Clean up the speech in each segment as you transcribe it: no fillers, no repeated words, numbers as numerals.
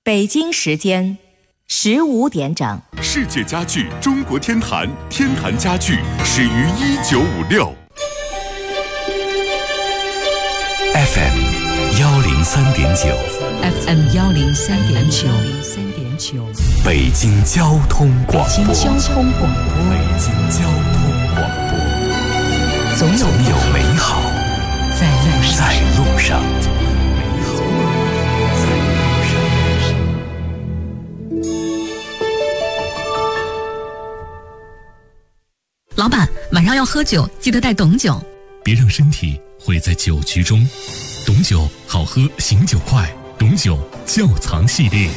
北京时间15点整。 世界家具中国天坛，天坛家具始于1956。FM 103.9 FM 103.9， 北京交通广播。 北京交通广播， 北京交通广播。 总有美好在路上。 老板，晚上要喝酒，记得带董酒。 别让身体毁在酒局中。董酒好喝，醒酒快。董酒窖藏系列。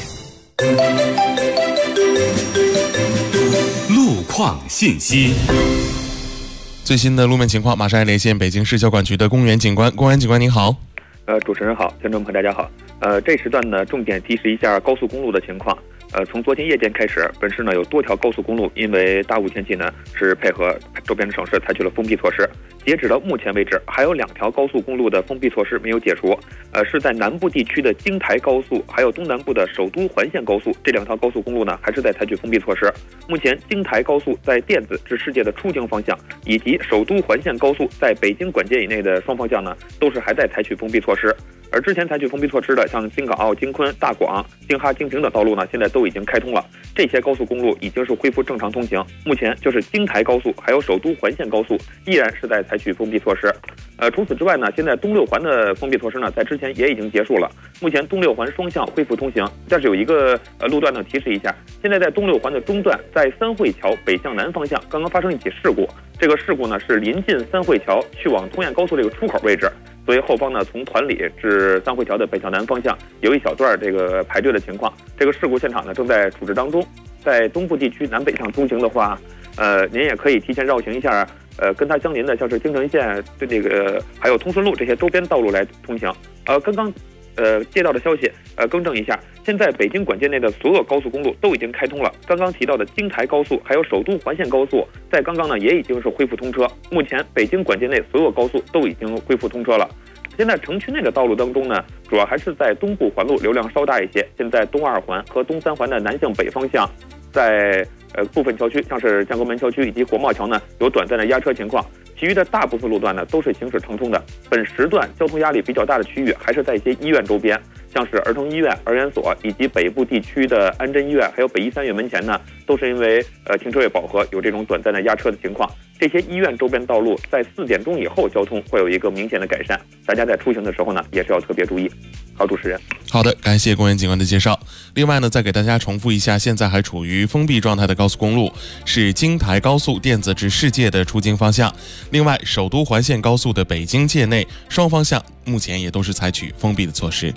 路况信息。 最新的路面情况，马上来连线北京市交管局的公园警官。公园警官您好。 主持人好，听众朋友大家好。这时段呢，重点提示一下高速公路的情况。从昨天夜间开始，本市呢有多条高速公路因为大雾天气呢，是配合周边的省市采取了封闭措施。截止到目前为止，还有2条高速公路的封闭措施没有解除。是在南部地区的京台高速，还有东南部的首都环线高速，这2条高速公路呢，还是在采取封闭措施。目前京台高速在甸子至世界的出京方向，以及首都环线高速在北京管界以内的双方向呢，都是还在采取封闭措施。而之前采取封闭措施的，像京港澳、京昆、大广、京哈、京平等道路呢，现在都已经开通了。这些高速公路已经是恢复正常通行。目前就是京台高速还有首都环线高速依然是在采取封闭措施。除此之外呢，现在东6环的封闭措施呢，在之前也已经结束了。目前东6环双向恢复通行，但是有一个路段呢，提示一下，现在在东6环的中段，在三汇桥北向南方向刚刚发生一起事故。这个事故呢是临近三汇桥去往通燕高速这个出口位置。所以后方呢，从团里至三汇桥的北向南方向有一小段这个排队的情况。这个事故现场呢正在处置当中。在东部地区南北向通行的话，您也可以提前绕行一下，跟它相邻的像是京城线对这个还有通顺路这些周边道路来通行。刚刚接到的消息，更正一下，现在北京管界内的所有高速公路都已经开通了。刚刚提到的京台高速还有首都环线高速，在刚刚呢也已经是恢复通车。目前北京管界内所有高速都已经恢复通车了。现在城区内的道路当中呢，主要还是在东部环路流量稍大一些。现在东2环和东3环的南向北方向，在部分桥区，像是建国门桥区以及国贸桥呢，有短暂的压车情况。其余的大部分路段呢，都是行驶畅通的。本时段交通压力比较大的区域，还是在一些医院周边，像是儿童医院、儿研所以及北部地区的安贞医院，还有北医3院门前呢，都是因为停车位饱和，有这种短暂的压车的情况。这些医院周边道路在4点钟以后交通会有一个明显的改善，大家在出行的时候呢，也是要特别注意。好，主持人。 好的，感谢公园警官的介绍。另外呢，再给大家重复一下，现在还处于封闭状态的高速公路是京台高速甸子至世界的出京方向。另外，首都环线高速的北京界内双方向目前也都是采取封闭的措施。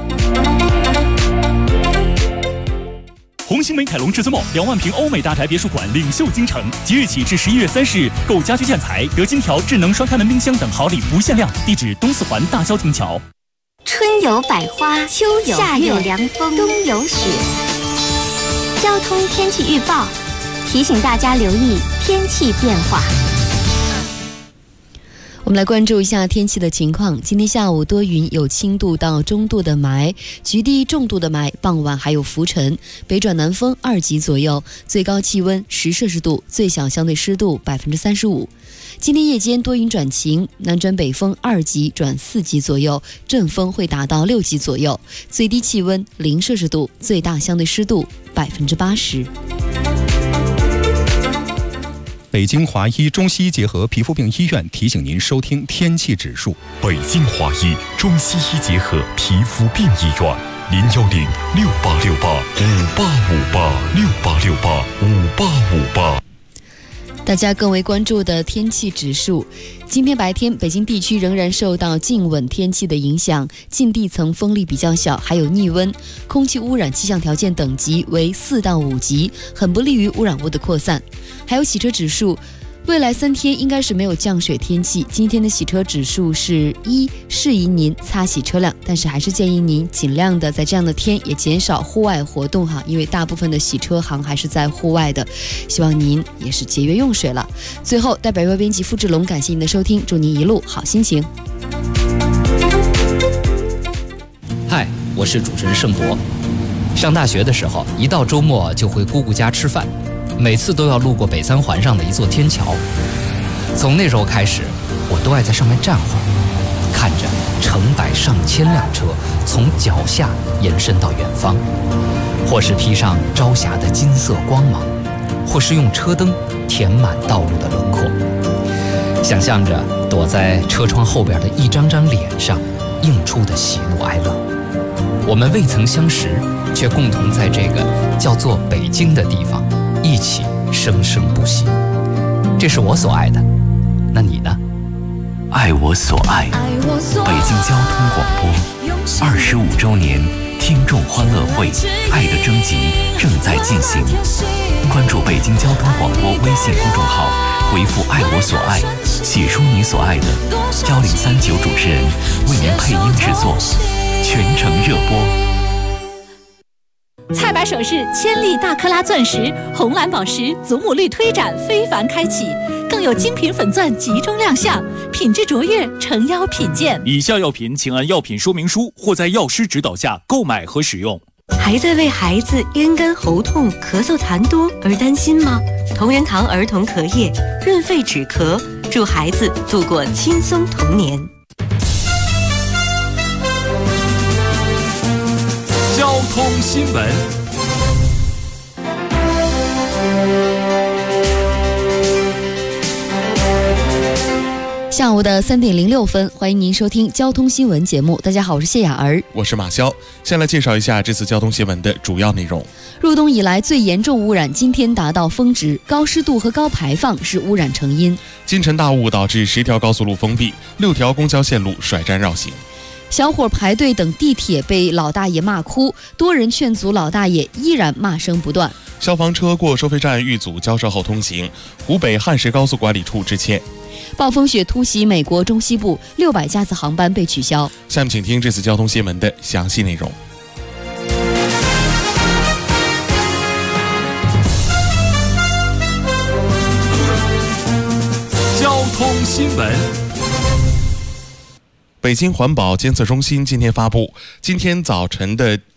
红星美凯龙至尊梦2万平欧美大宅别墅馆领袖京城，即日起至11月30日，购家居建材得金条、智能双开门冰箱等好礼不限量。地址东4环大萧亭桥。 春有百花，秋有夏有凉风，冬有雪。交通天气预报提醒大家留意天气变化。 我们来关注一下天气的情况。今天下午多云，有轻度到中度的霾，局地重度的霾，傍晚还有浮尘，北转南风2级左右，最高气温10摄氏度，最小相对湿度35%。今天夜间多云转晴，南转北风2级转4级左右，阵风会达到6级左右，最低气温0摄氏度，最大相对湿度80%。 北京华医中西医结合皮肤病医院提醒您收听天气指数。 北京华医中西医结合皮肤病医院，0106868585858685858。 大家更为关注的天气指数，今天白天北京地区仍然受到静稳天气的影响，近地层风力比较小，还有逆温，空气污染气象条件等级为4到5级，很不利于污染物的扩散。还有洗车指数，未来3天应该是没有降水天气，今天的洗车指数是1，适宜您擦洗车辆，但是还是建议您尽量的在这样的天也减少户外活动哈，因为大部分的洗车行还是在户外的，希望您也是节约用水了。最后，代表阅编辑付志龙感谢您的收听，祝您一路好心情。 嗨，我是主持人盛博。 上大学的时候，一到周末就回姑姑家吃饭，每次都要路过北三环上的一座天桥。从那时候开始，我都爱在上面站会儿，看着成百上千辆车从脚下延伸到远方，或是披上朝霞的金色光芒，或是用车灯填满道路的轮廓。想象着躲在车窗后边的一张张脸上映出的喜怒哀乐。我们未曾相识，却共同在这个叫做北京的地方一起生生不息。这是我所爱的，那你呢？ 爱我所爱，北京交通广播25周年听众欢乐会爱的征集正在进行，关注北京交通广播微信公众号，回复爱我所爱，写出你所爱的，1039主持人为您配音制作，全程热播。 菜百首饰千粒大克拉钻石、红蓝宝石、祖母绿推展非凡开启，更有精品粉钻集中亮相，品质卓越，诚邀品鉴。 以下药品请按药品说明书或在药师指导下购买和使用。 还在为孩子咽干喉痛、咳嗽痰多而担心吗？同仁堂儿童咳液润肺止咳，助孩子度过轻松童年。 交通新闻。 下午的3点06分，欢迎您收听交通新闻节目。大家好，我是谢雅儿， 我是马潇。先来介绍一下这次交通新闻的主要内容。 入冬以来最严重污染今天达到峰值，高湿度和高排放是污染成因。 京晨大雾导致10条高速路封闭，6条公交线路甩站绕行。 小伙排队等地铁被老大爷骂哭，多人劝阻老大爷，依然骂声不断。 消防车过收费站遇阻交涉后通行，湖北汉石高速管理处致歉。 暴风雪突袭美国中西部，600架次航班被取消。 下面请听这次交通新闻的详细内容。 交通新闻。 北京环保监测中心今天发布，今天早晨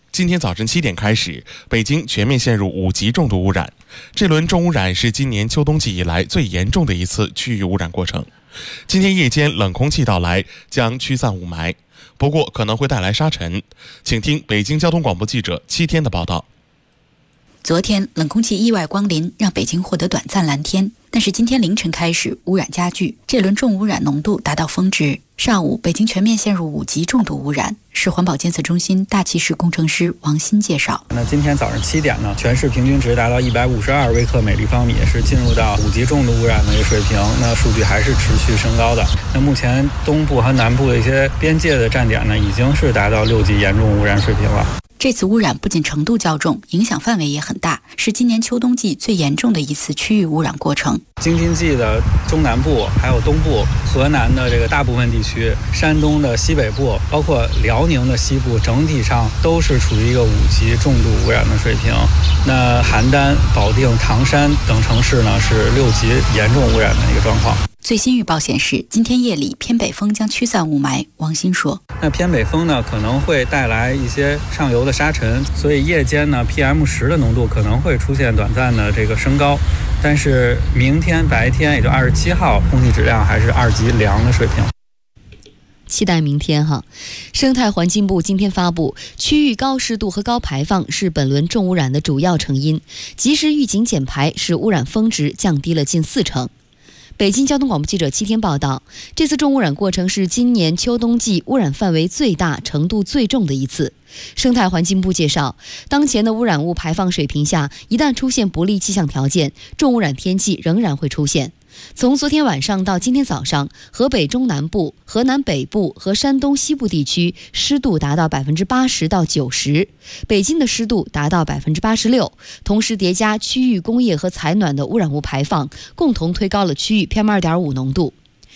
7点开始，北京全面陷入5级重度污染。这轮重污染是今年秋冬季以来最严重的一次区域污染过程。今天夜间冷空气到来，将驱散雾霾，不过可能会带来沙尘。请听北京交通广播记者7天的报道。 昨天冷空气意外光临，让北京获得短暂蓝天，但是今天凌晨开始污染加剧，这轮重污染浓度达到峰值。上午北京全面陷入5级重度污染，市环保监测中心大气室工程师王鑫介绍。 那今天早上7点呢，全市平均值达到152微克每立方米，是进入到5级重度污染的一个水平。那数据还是持续升高的。那目前东部和南部的一些边界的站点呢，已经是达到6级严重污染水平了。 这次污染不仅程度较重，影响范围也很大，是今年秋冬季最严重的一次区域污染过程。 京津冀的中南部、还有东部、河南的这个大部分地区、山东的西北部，包括辽宁的西部，整体上都是处于一个5级重度污染的水平。那邯郸、保定、唐山等城市呢，是6级严重污染的一个状况。 最新预报显示，今天夜里偏北风将驱散雾霾。王鑫说， 那偏北风呢，可能会带来一些上游的沙尘，所以夜间呢 PM10的浓度可能会出现短暂的这个升高，但是明天白天，也就27号，空气质量还是2级良的水平。 期待明天哈。生态环境部今天发布，区域高湿度和高排放是本轮重污染的主要成因，及时预警减排使污染峰值降低了近40%。北京交通广播记者7天报道，这次重污染过程是今年秋冬季污染范围最大、程度最重的一次。生态环境部介绍，当前的污染物排放水平下，一旦出现不利气象条件，重污染天气仍然会出现。从昨天晚上到今天早上，河北中南部、河南北部和山东西部地区湿度达到80%到90%，北京的湿度达到86%，同时叠加区域工业和采暖的污染物排放，共同推高了区域PM2.5浓度。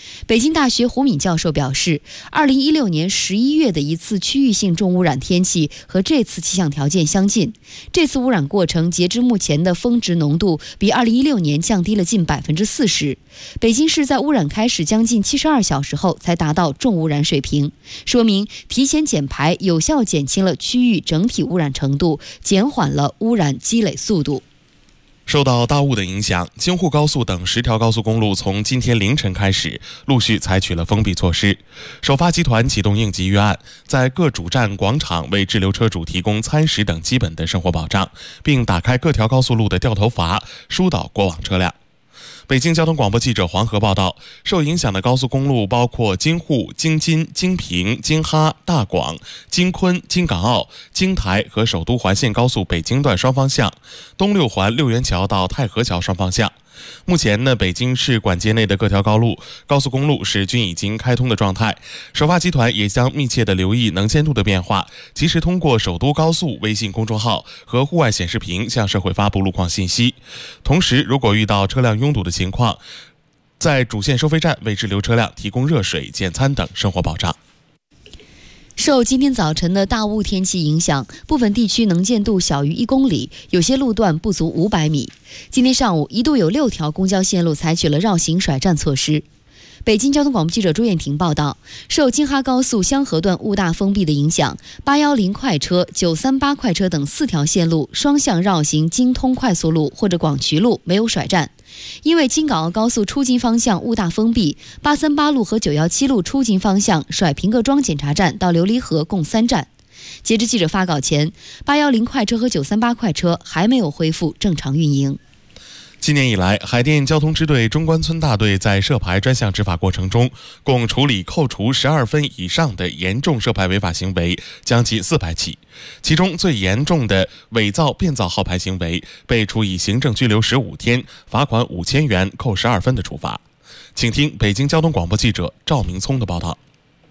北京大学胡敏教授表示，2016年11月的一次区域性重污染天气和这次气象条件相近，这次污染过程截至目前的峰值浓度比2016年降低了近40%。北京市在污染开始将近72小时后才达到重污染水平，说明提前减排有效减轻了区域整体污染程度，减缓了污染积累速度。 受到大雾的影响，京沪高速等10条高速公路从今天凌晨开始陆续采取了封闭措施。首发集团启动应急预案，在各主站广场为滞留车主提供餐食等基本的生活保障，并打开各条高速路的掉头阀，疏导过往车辆。北京交通广播记者黄河报道，受影响的高速公路包括京沪、京津、京平、京哈、大广、京昆、京港澳、京台和首都环线高速北京段双方向，东六环六元桥到太和桥双方向。目前呢，北京市管界内的各条高速公路是均已经开通的状态。首发集团也将密切的留意能见度的变化，及时通过首都高速微信公众号和户外显示屏向社会发布路况信息。同时，如果遇到车辆拥堵的情况，在主线收费站为滞留车辆提供热水、简餐等生活保障。 受今天早晨的大雾天气影响，部分地区能见度小于1公里，有些路段不足500米。今天上午一度有6条公交线路采取了绕行甩站措施。北京交通广播记者朱艳婷报道，受京哈高速香河段雾大封闭的影响，810快车、938快车等4条线路双向绕行京通快速路或者广渠路没有甩站。因为京港澳高速出京方向雾大封闭，838路和917路出京方向甩平各桩检查站到琉璃河共3站。截至记者发稿前，810快车和938快车还没有恢复正常运营。 今年以来，海淀交通支队中关村大队在涉牌专项执法过程中，共处理扣除12分以上的严重涉牌违法行为将近400起，其中最严重的伪造、变造号牌行为被处以行政拘留15天、罚款5000元、扣12分的处罚。请听北京交通广播记者赵明聪的报道。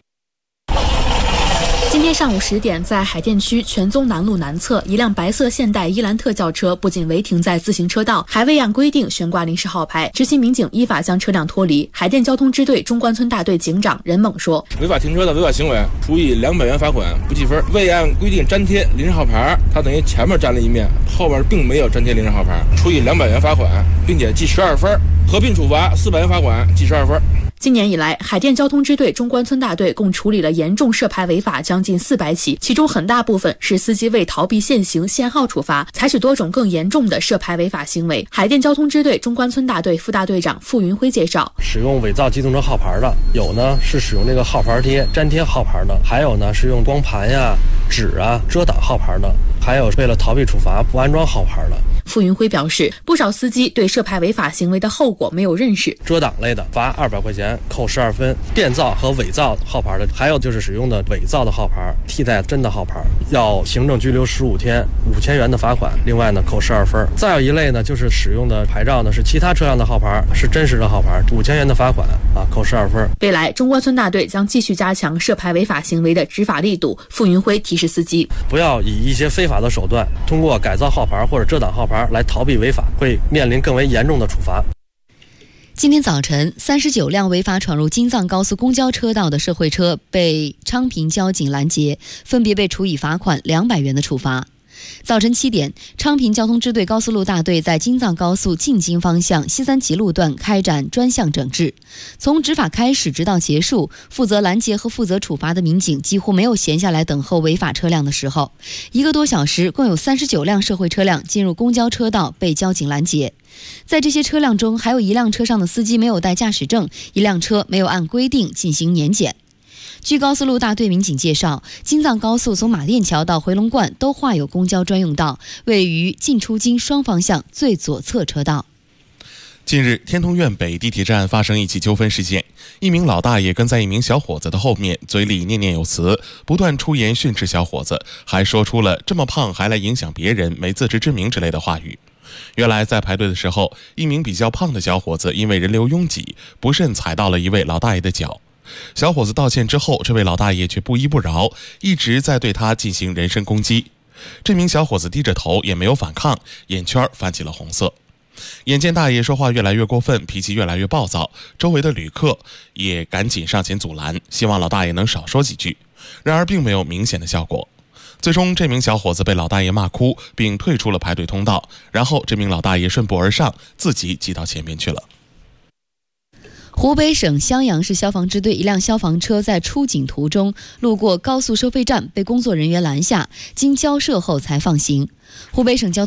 今天上午10点，在海淀区全宗南路南侧，一辆白色现代伊兰特轿车不仅违停在自行车道，还未按规定悬挂临时号牌。执勤民警依法将车辆脱离。海淀交通支队中关村大队警长任猛说：“ 违法停车的违法行为，处以200元罚款，不记分。未按规定粘贴临时号牌，他等于前面粘了一面，后边并没有粘贴临时号牌，处以200元罚款，并且记12分，合并处罚400元罚款，记12分。” 今年以来，海淀交通支队中关村大队共处理了严重涉牌违法将近400起，其中很大部分是司机为逃避限行限号处罚，采取多种更严重的涉牌违法行为。海淀交通支队中关村大队副大队长付云辉介绍， 使用伪造机动车号牌的，有呢是使用这个号牌贴粘贴号牌的，还有呢是用光盘呀、纸啊遮挡号牌的，还有为了逃避处罚不安装号牌的。 付云辉表示，不少司机对涉牌违法行为的后果没有认识， 遮挡类的罚200块钱，扣12分；变造和伪造号牌的，还有就是使用的伪造的号牌替代真的号牌，要行政拘留15天，5000元的罚款，另外呢扣12分。再有一类呢，就是使用的牌照呢是其他车辆的号牌，是真实的号牌，5000元的罚款啊，扣12分。 未来中关村大队将继续加强涉牌违法行为的执法力度。付云辉提示司机， 不要以一些非法的手段，通过改造号牌或者遮挡号牌来逃避违法，会面临更为严重的处罚。 今天早晨，39辆违法闯入京藏高速公交车道的社会车被昌平交警拦截，分别被处以罚款200元的处罚。早晨7点，昌平交通支队高速路大队在京藏高速进京方向西三旗路段开展专项整治。从执法开始直到结束，负责拦截和负责处罚的民警几乎没有闲下来等候违法车辆的时候。1个多小时，共有39辆社会车辆进入公交车道被交警拦截。在这些车辆中，还有1辆车上的司机没有带驾驶证，1辆车没有按规定进行年检。据高速路大队民警介绍，京藏高速从马甸桥到回龙观都划有公交专用道，位于进出京双方向最左侧车道。 近日，天通苑北地铁站发生一起纠纷事件，一名老大爷跟在一名小伙子的后面，嘴里念念有词，不断出言训斥小伙子，还说出了这么胖还来影响别人，没自知之明之类的话语。原来在排队的时候，一名比较胖的小伙子因为人流拥挤，不慎踩到了一位老大爷的脚。小伙子道歉之后，这位老大爷却不依不饶，一直在对他进行人身攻击。这名小伙子低着头也没有反抗，眼圈泛起了红色。 眼见大爷说话越来越过分，脾气越来越暴躁，周围的旅客也赶紧上前阻拦，希望老大爷能少说几句。然而并没有明显的效果。最终这名小伙子被老大爷骂哭，并退出了排队通道，然后这名老大爷顺步而上，自己挤到前面去了。 湖北省襄阳市消防支队一辆消防车在出警途中路过高速收费站，被工作人员拦下，经交涉后才放行。湖北省交通